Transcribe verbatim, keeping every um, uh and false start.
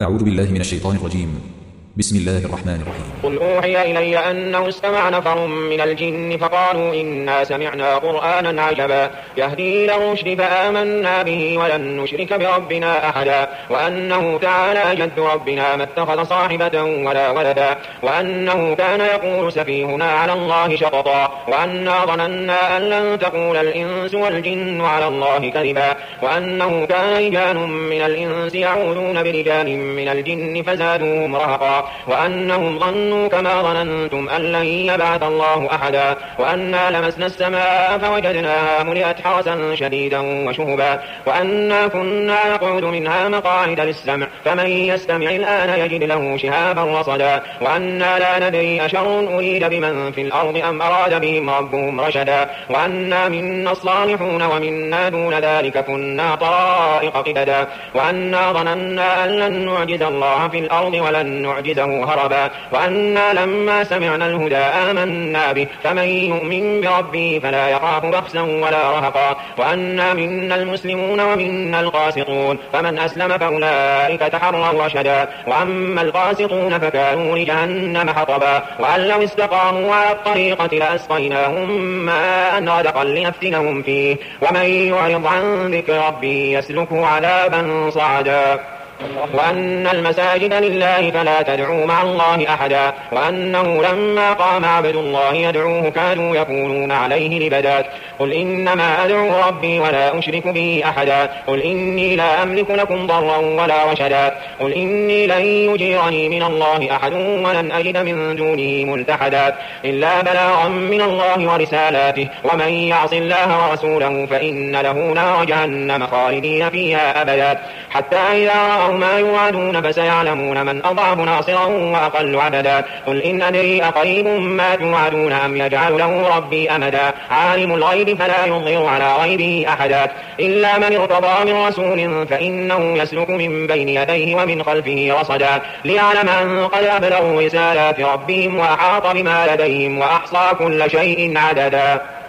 أعوذ بالله من الشيطان الرجيم. بسم الله الرحمن الرحيم. قل أوحي إلي أنه استمع نفر من الجن فقالوا إنا سمعنا قرآنا عجبا يهدي إلى الرشد فآمنا به ولن نشرك بربنا أحدا وأنه تعالى جد ربنا ما اتخذ صاحبة ولا ولدا وأنه كان يقول سفيهنا على الله شططا وأنا ظننا أن لن تقول الإنس والجن على الله كذبا وأنه كان رجال من الإنس يعوذون برجال من الجن فزادوهم رهقا وأنهم ظنوا كما ظننتم أن لن يبعث الله أحدا وأنا لمسنا السماء فوجدناها ملئت حرسا شديدا وشهبا وأنا كنا نقعد منها مقاعد للسمع فمن يستمع الآن يجد له شهابا رصدا وأنا لا ندري أشر أريد بمن في الأرض أم أراد بهم ربهم رشدا وأنا منا الصالحون ومنا دون ذلك كنا طرائق قددا وأنا ظننا أن لن نعجز الله في الأرض ولن نعجزه هربا وأنا لما سمعنا الهدى آمنا به فمن يؤمن بربه فلا يخاف بخسا ولا رهقا وأنا منا المسلمون ومنا القاسطون فمن أسلم فأولئك تحروا رشدا وأما القاسطون فكانوا لجهنم حطبا وأن لو استقاموا على الطريقة لأسقيناهم ماء غدقا لنفتنهم فيه ومن يعرض عن ذكر ربه يسلكه عذابا صعدا وأن المساجد لله فلا تدعوا مع الله أحدا وأنه لما قام عبد الله يدعوه كانوا يقولون عليه لبدا قل إنما أدعو ربي ولا أشرك به أحدا قل إني لا أملك لكم ضرا ولا رشدا قل إني لن يجيرني من الله أحد ولن أجد من دونه ملتحدا إلا بلاغا من الله ورسالاته ومن يعص الله ورسوله فإن له نار جهنم خالدين فيها أبدا حتى إذا رأوا ما يوعدون فسيعلمون من أضعف ناصرا وأقل عددا قل إن أدري أقريب ما توعدون أم يجعل له ربي أمدا عالم الغيب فلا يظهر على غيبه أحدا إلا من ارتضى من رسول فإنه يسلك من بين يديه ومن خلفه رصدا ليعلم أن قد أبلغوا رسالات ربهم وأحاط بما لديهم وأحصى كل شيء عددا.